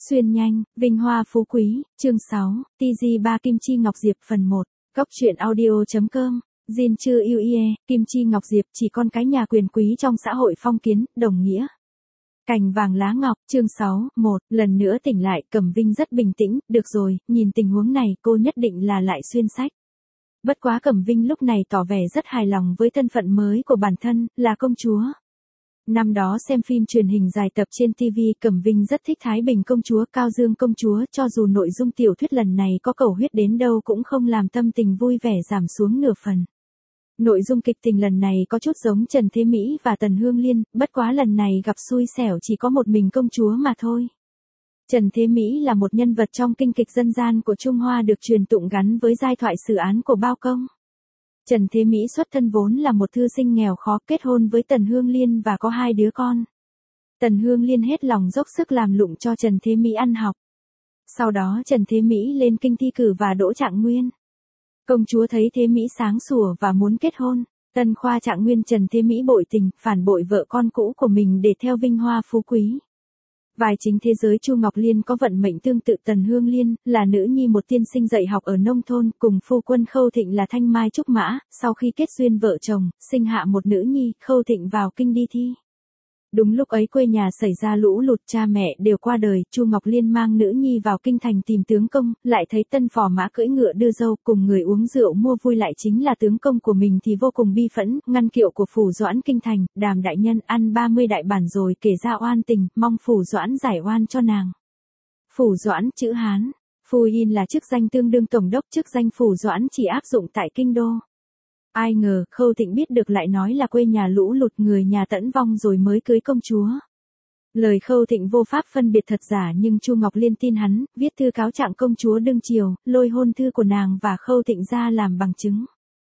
Xuyên nhanh, vinh hoa phú quý, chương 6, TG3 Kim Chi Ngọc Diệp phần 1, góc truyện audio.com, Jin Chư Yêu Ie, Kim Chi Ngọc Diệp chỉ con cái nhà quyền quý trong xã hội phong kiến, đồng nghĩa. Cành vàng lá ngọc, chương 6, 1, lần nữa tỉnh lại, Cẩm Vinh rất bình tĩnh, được rồi, nhìn tình huống này cô nhất định là lại xuyên sách. Bất quá Cẩm Vinh lúc này tỏ vẻ rất hài lòng với thân phận mới của bản thân, là công chúa. Năm đó xem phim truyền hình dài tập trên TV, Cẩm Vinh rất thích Thái Bình công chúa, Cao Dương công chúa, cho dù nội dung tiểu thuyết lần này có cầu huyết đến đâu cũng không làm tâm tình vui vẻ giảm xuống nửa phần. Nội dung kịch tình lần này có chút giống Trần Thế Mỹ và Tần Hương Liên, bất quá lần này gặp xui xẻo chỉ có một mình công chúa mà thôi. Trần Thế Mỹ là một nhân vật trong kinh kịch dân gian của Trung Hoa được truyền tụng gắn với giai thoại sử án của Bao Công. Trần Thế Mỹ xuất thân vốn là một thư sinh nghèo khó, kết hôn với Tần Hương Liên và có 2 đứa con. Tần Hương Liên hết lòng dốc sức làm lụng cho Trần Thế Mỹ ăn học. Sau đó Trần Thế Mỹ lên kinh thi cử và đỗ trạng nguyên. Công chúa thấy Thế Mỹ sáng sủa và muốn kết hôn. Tân khoa trạng nguyên Trần Thế Mỹ bội tình, phản bội vợ con cũ của mình để theo vinh hoa phú quý. Vai chính thế giới Chu Ngọc Liên có vận mệnh tương tự Tần Hương Liên, là nữ nhi một tiên sinh dạy học ở nông thôn, cùng phu quân Khâu Thịnh là Thanh Mai Trúc Mã, sau khi kết duyên vợ chồng, sinh hạ một nữ nhi, Khâu Thịnh vào kinh đi thi. Đúng lúc ấy quê nhà xảy ra lũ lụt, cha mẹ đều qua đời, Chu Ngọc Liên mang nữ nhi vào kinh thành tìm tướng công, lại thấy tân phò mã cưỡi ngựa đưa dâu, cùng người uống rượu mua vui lại chính là tướng công của mình thì vô cùng bi phẫn, ngăn kiệu của Phủ Doãn kinh thành, Đàm đại nhân ăn 30 đại bản rồi kể ra oan tình, mong Phủ Doãn giải oan cho nàng. Phủ Doãn chữ Hán, Phu Yin là chức danh tương đương tổng đốc, chức danh Phủ Doãn chỉ áp dụng tại kinh đô. Ai ngờ, Khâu Thịnh biết được lại nói là quê nhà lũ lụt, người nhà tẫn vong rồi mới cưới công chúa. Lời Khâu Thịnh vô pháp phân biệt thật giả, nhưng Chu Ngọc Liên tin hắn, viết thư cáo trạng công chúa đương triều, lôi hôn thư của nàng và Khâu Thịnh ra làm bằng chứng.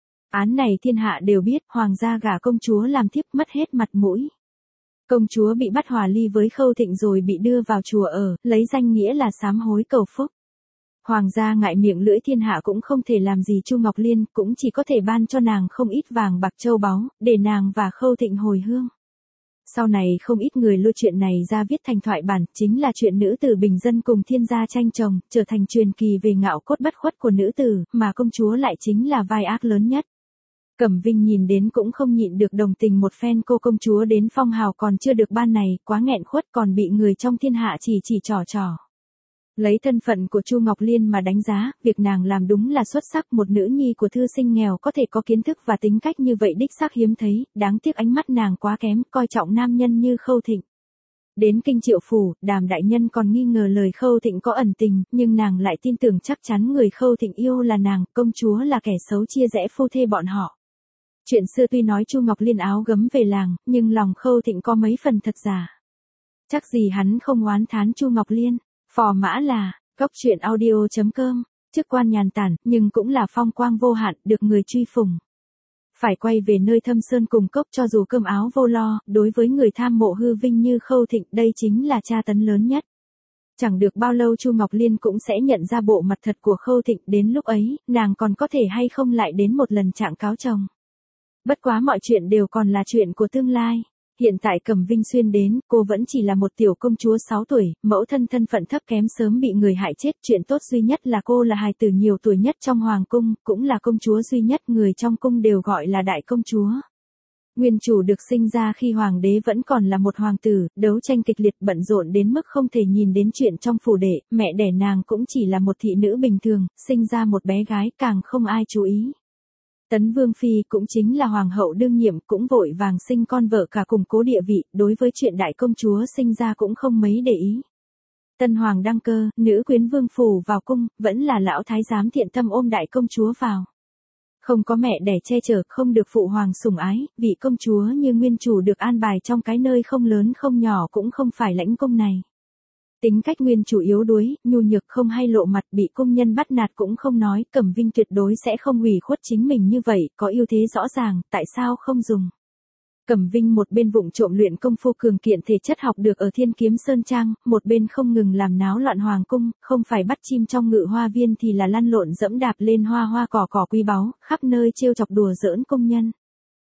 Án này thiên hạ đều biết, hoàng gia gả công chúa làm thiếp mất hết mặt mũi. Công chúa bị bắt hòa ly với Khâu Thịnh rồi bị đưa vào chùa ở, lấy danh nghĩa là sám hối cầu phúc. Hoàng gia ngại miệng lưỡi thiên hạ cũng không thể làm gì Chu Ngọc Liên, cũng chỉ có thể ban cho nàng không ít vàng bạc châu báu, để nàng và Khâu Thịnh hồi hương. Sau này không ít người lôi chuyện này ra viết thành thoại bản, chính là chuyện nữ tử bình dân cùng thiên gia tranh chồng, trở thành truyền kỳ về ngạo cốt bất khuất của nữ tử, mà công chúa lại chính là vai ác lớn nhất. Cẩm Vinh nhìn đến cũng không nhịn được đồng tình một phen, cô công chúa đến phong hào còn chưa được ban này, quá nghẹn khuất, còn bị người trong thiên hạ chỉ trỏ. Lấy thân phận của Chu Ngọc Liên mà đánh giá, việc nàng làm đúng là xuất sắc, một nữ nhi của thư sinh nghèo có thể có kiến thức và tính cách như vậy đích xác hiếm thấy, đáng tiếc ánh mắt nàng quá kém, coi trọng nam nhân như Khâu Thịnh. Đến kinh Triệu phủ, Đàm đại nhân còn nghi ngờ lời Khâu Thịnh có ẩn tình, nhưng nàng lại tin tưởng chắc chắn người Khâu Thịnh yêu là nàng, công chúa là kẻ xấu chia rẽ phu thê bọn họ. Chuyện xưa tuy nói Chu Ngọc Liên áo gấm về làng, nhưng lòng Khâu Thịnh có mấy phần thật giả. Chắc gì hắn không oán thán Chu Ngọc Liên. Phò mã là, góc truyện audio.com, chức quan nhàn tản, nhưng cũng là phong quang vô hạn, được người truy phủng. Phải quay về nơi thâm sơn cùng cốc cho dù cơm áo vô lo, đối với người tham mộ hư vinh như Khâu Thịnh, đây chính là tra tấn lớn nhất. Chẳng được bao lâu Chu Ngọc Liên cũng sẽ nhận ra bộ mặt thật của Khâu Thịnh, đến lúc ấy, nàng còn có thể hay không lại đến một lần trạng cáo chồng. Bất quá mọi chuyện đều còn là chuyện của tương lai. Hiện tại Cẩm Vinh xuyên đến, cô vẫn chỉ là một tiểu công chúa 6 tuổi, mẫu thân thân phận thấp kém sớm bị người hại chết, chuyện tốt duy nhất là cô là hài tử nhiều tuổi nhất trong hoàng cung, cũng là công chúa duy nhất, người trong cung đều gọi là đại công chúa. Nguyên chủ được sinh ra khi hoàng đế vẫn còn là một hoàng tử, đấu tranh kịch liệt bận rộn đến mức không thể nhìn đến chuyện trong phủ đệ, mẹ đẻ nàng cũng chỉ là một thị nữ bình thường, sinh ra một bé gái càng không ai chú ý. Tấn Vương Phi cũng chính là hoàng hậu đương nhiệm cũng vội vàng sinh con vợ cả củng cố địa vị, đối với chuyện đại công chúa sinh ra cũng không mấy để ý. Tân hoàng đăng cơ, nữ quyến vương phủ vào cung, vẫn là lão thái giám thiện tâm ôm đại công chúa vào. Không có mẹ đẻ che chở, không được phụ hoàng sủng ái, vị công chúa như nguyên chủ được an bài trong cái nơi không lớn không nhỏ cũng không phải lãnh cung này. Tính cách nguyên chủ yếu đuối, nhu nhược không hay lộ mặt, bị công nhân bắt nạt cũng không nói, Cẩm Vinh tuyệt đối sẽ không hủy khuất chính mình như vậy, có ưu thế rõ ràng, tại sao không dùng. Cẩm Vinh một bên vụng trộm luyện công phu cường kiện thể chất học được ở Thiên Kiếm Sơn Trang, một bên không ngừng làm náo loạn hoàng cung, không phải bắt chim trong ngự hoa viên thì là lăn lộn dẫm đạp lên hoa cỏ quý báu, khắp nơi trêu chọc đùa giỡn công nhân.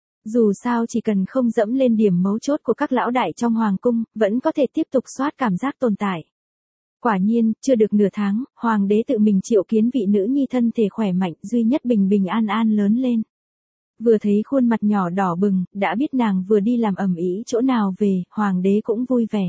Dù sao chỉ cần không dẫm lên điểm mấu chốt của các lão đại trong hoàng cung, vẫn có thể tiếp tục soát cảm giác tồn tại. Quả nhiên, chưa được nửa tháng, hoàng đế tự mình triệu kiến vị nữ nhi thân thể khỏe mạnh, duy nhất bình bình an an lớn lên. Vừa thấy khuôn mặt nhỏ đỏ bừng, đã biết nàng vừa đi làm ầm ĩ chỗ nào về, hoàng đế cũng vui vẻ.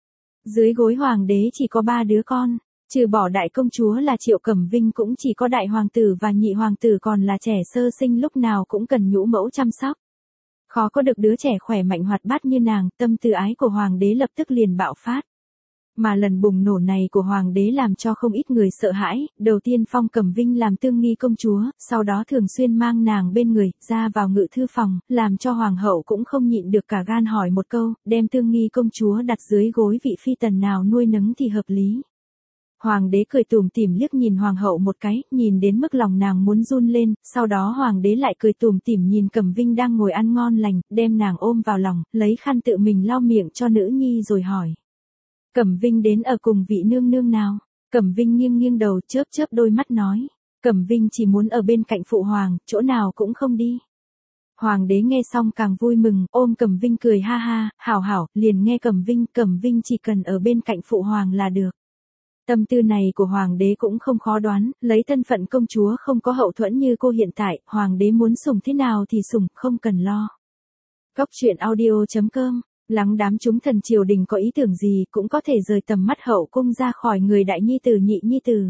Dưới gối hoàng đế chỉ có 3 đứa con, trừ bỏ đại công chúa là Triệu Cẩm Vinh cũng chỉ có đại hoàng tử và nhị hoàng tử còn là trẻ sơ sinh lúc nào cũng cần nhũ mẫu chăm sóc. Khó có được đứa trẻ khỏe mạnh hoạt bát như nàng, tâm tư ái của hoàng đế lập tức liền bạo phát. Mà lần bùng nổ này của hoàng đế làm cho không ít người sợ hãi, đầu tiên phong Cẩm Vinh làm tương nghi công chúa, sau đó thường xuyên mang nàng bên người, ra vào ngự thư phòng, làm cho hoàng hậu cũng không nhịn được cả gan hỏi một câu, đem tương nghi công chúa đặt dưới gối vị phi tần nào nuôi nấng thì hợp lý. Hoàng đế cười tủm tỉm liếc nhìn hoàng hậu một cái, nhìn đến mức lòng nàng muốn run lên, sau đó hoàng đế lại cười tủm tỉm nhìn Cẩm Vinh đang ngồi ăn ngon lành, đem nàng ôm vào lòng, lấy khăn tự mình lau miệng cho nữ nhi rồi hỏi. Cẩm Vinh đến ở cùng vị nương nương nào? Cẩm Vinh nghiêng nghiêng đầu chớp chớp đôi mắt nói. Cẩm Vinh chỉ muốn ở bên cạnh phụ hoàng, chỗ nào cũng không đi. Hoàng đế nghe xong càng vui mừng, ôm Cẩm Vinh cười ha ha, hảo hảo, liền nghe Cẩm Vinh chỉ cần ở bên cạnh phụ hoàng là được. Tâm tư này của hoàng đế cũng không khó đoán, lấy thân phận công chúa không có hậu thuẫn như cô hiện tại, hoàng đế muốn sủng thế nào thì sủng, không cần lo. Cóc truyện audio.com, lắng đám chúng thần triều đình có ý tưởng gì cũng có thể rời tầm mắt hậu cung ra khỏi người đại nhi tử nhị nhi tử.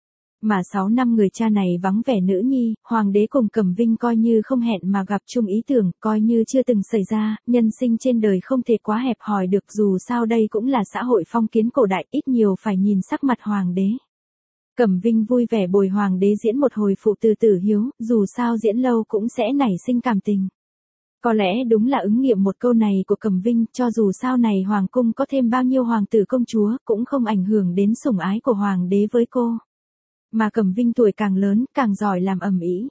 Mà 6 năm người cha này vắng vẻ nữ nhi, hoàng đế cùng Cẩm Vinh coi như không hẹn mà gặp chung ý tưởng, coi như chưa từng xảy ra, nhân sinh trên đời không thể quá hẹp hòi được, dù sao đây cũng là xã hội phong kiến cổ đại, ít nhiều phải nhìn sắc mặt hoàng đế. Cẩm Vinh vui vẻ bồi hoàng đế diễn một hồi phụ tử tử hiếu, dù sao diễn lâu cũng sẽ nảy sinh cảm tình. Có lẽ đúng là ứng nghiệm một câu này của Cẩm Vinh, cho dù sau này hoàng cung có thêm bao nhiêu hoàng tử công chúa, cũng không ảnh hưởng đến sủng ái của hoàng đế với cô. Mà Cẩm Vinh tuổi càng lớn, càng giỏi làm ầm ĩ.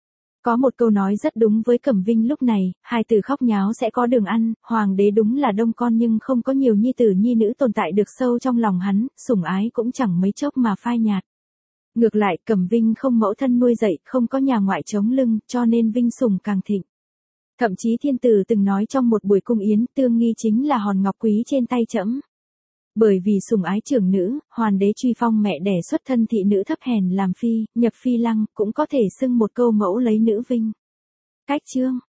Có một câu nói rất đúng với Cẩm Vinh lúc này, hai từ khóc nháo sẽ có đường ăn, hoàng đế đúng là đông con nhưng không có nhiều nhi tử nhi nữ tồn tại được sâu trong lòng hắn, sủng ái cũng chẳng mấy chốc mà phai nhạt. Ngược lại, Cẩm Vinh không mẫu thân nuôi dạy, không có nhà ngoại chống lưng, cho nên vinh sủng càng thịnh. Thậm chí thiên tử từng nói trong một buổi cung yến, tương nghi chính là hòn ngọc quý trên tay trẫm. Bởi vì sủng ái trưởng nữ, hoàng đế truy phong mẹ đẻ xuất thân thị nữ thấp hèn làm phi, nhập phi lăng, cũng có thể xưng một câu mẫu lấy nữ vinh. Cách chương